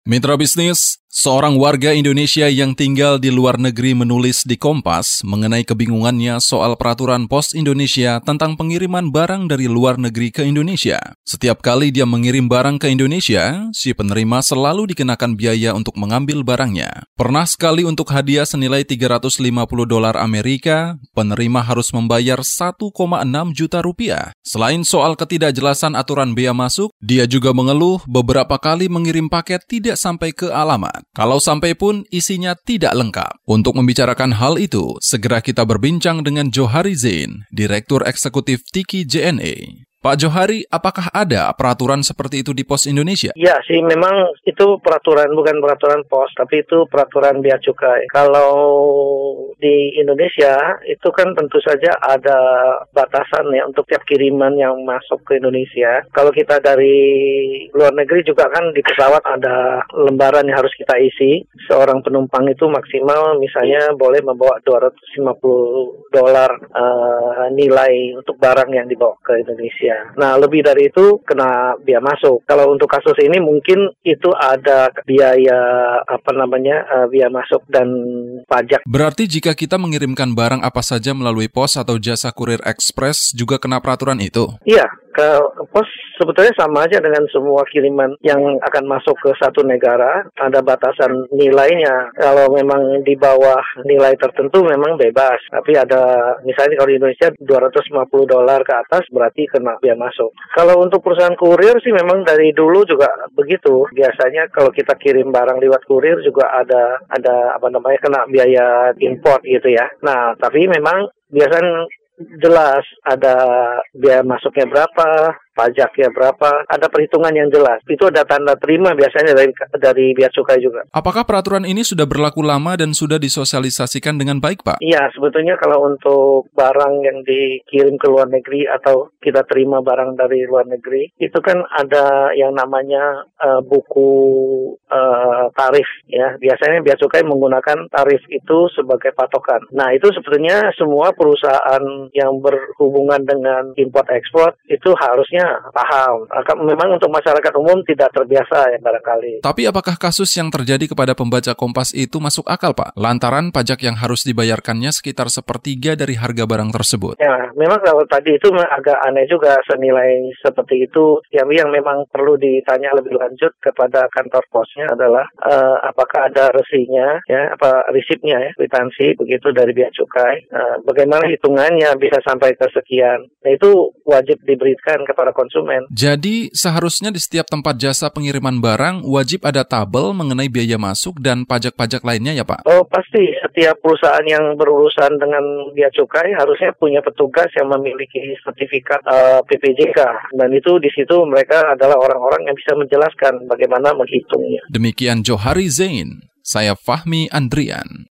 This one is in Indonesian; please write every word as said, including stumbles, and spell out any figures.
Mitra bisnis, seorang warga Indonesia yang tinggal di luar negeri menulis di Kompas mengenai kebingungannya soal peraturan Pos Indonesia tentang pengiriman barang dari luar negeri ke Indonesia. Setiap kali dia mengirim barang ke Indonesia, si penerima selalu dikenakan biaya untuk mengambil barangnya. Pernah sekali untuk hadiah senilai tiga ratus lima puluh dolar Amerika, penerima harus membayar satu koma enam juta rupiah. Selain soal ketidakjelasan aturan bea masuk, dia juga mengeluh beberapa kali mengirim paket tidak sampai ke alamat. Kalau sampai pun isinya tidak lengkap. Untuk membicarakan hal itu, segera kita berbincang dengan Johari Zain, Direktur Eksekutif Tiki J N E. Pak Johari, apakah ada peraturan seperti itu di Pos Indonesia? Ya sih, memang itu peraturan, bukan peraturan pos, tapi itu peraturan bea cukai. Kalau di Indonesia, itu kan tentu saja ada batasan ya untuk tiap kiriman yang masuk ke Indonesia. Kalau kita dari luar negeri juga kan di pesawat ada lembaran yang harus kita isi. Seorang penumpang itu maksimal misalnya boleh membawa dua ratus lima puluh dolar uh, nilai untuk barang yang dibawa ke Indonesia. Nah, lebih dari itu kena biaya masuk. Kalau untuk kasus ini mungkin itu ada biaya apa namanya uh, biaya masuk dan pajak. Berarti jika kita mengirimkan barang apa saja melalui pos atau jasa kurir ekspres juga kena peraturan itu? Iya, ke pos sebetulnya sama aja dengan semua kiriman yang akan masuk ke satu negara. Ada batasan nilainya. Kalau memang di bawah nilai tertentu memang bebas. Tapi ada misalnya kalau di Indonesia dua ratus lima puluh dolar ke atas berarti kena biaya masuk. Kalau untuk perusahaan kurir sih memang dari dulu juga begitu. Biasanya kalau kita kirim barang lewat kurir juga ada ada apa namanya kena biaya import gitu ya. Nah, tapi memang biasanya jelas ada biaya masuknya berapa, pajaknya berapa, ada perhitungan yang jelas. Itu ada tanda terima biasanya dari dari bea cukai juga. Apakah peraturan ini sudah berlaku lama dan sudah disosialisasikan dengan baik, Pak? Iya, sebetulnya kalau untuk barang yang dikirim ke luar negeri atau kita terima barang dari luar negeri, itu kan ada yang namanya uh, buku uh, tarif ya. Biasanya bea cukai menggunakan tarif itu sebagai patokan. Nah, itu sebetulnya semua perusahaan yang berhubungan dengan import ekspor itu harusnya paham. Memang untuk masyarakat umum tidak terbiasa ya barangkali. Tapi apakah kasus yang terjadi kepada pembaca Kompas itu masuk akal, Pak? Lantaran pajak yang harus dibayarkannya sekitar sepertiga dari harga barang tersebut. Ya, memang kalau tadi itu agak aneh juga senilai seperti itu. Yang yang memang perlu ditanya lebih lanjut kepada kantor posnya adalah uh, apakah ada resinya, ya, apa resipnya ya, kwitansi begitu dari bea cukai. Uh, bagaimana hitungannya bisa sampai ke sekian. Nah, itu wajib diberikan kepada konsumen. Jadi, seharusnya di setiap tempat jasa pengiriman barang wajib ada tabel mengenai biaya masuk dan pajak-pajak lainnya ya, Pak? Oh, pasti. Setiap perusahaan yang berurusan dengan bea cukai harusnya punya petugas yang memiliki sertifikat uh, P P J K. Dan itu di situ mereka adalah orang-orang yang bisa menjelaskan bagaimana menghitungnya. Demikian Johari Zain, saya Fahmi Andrian.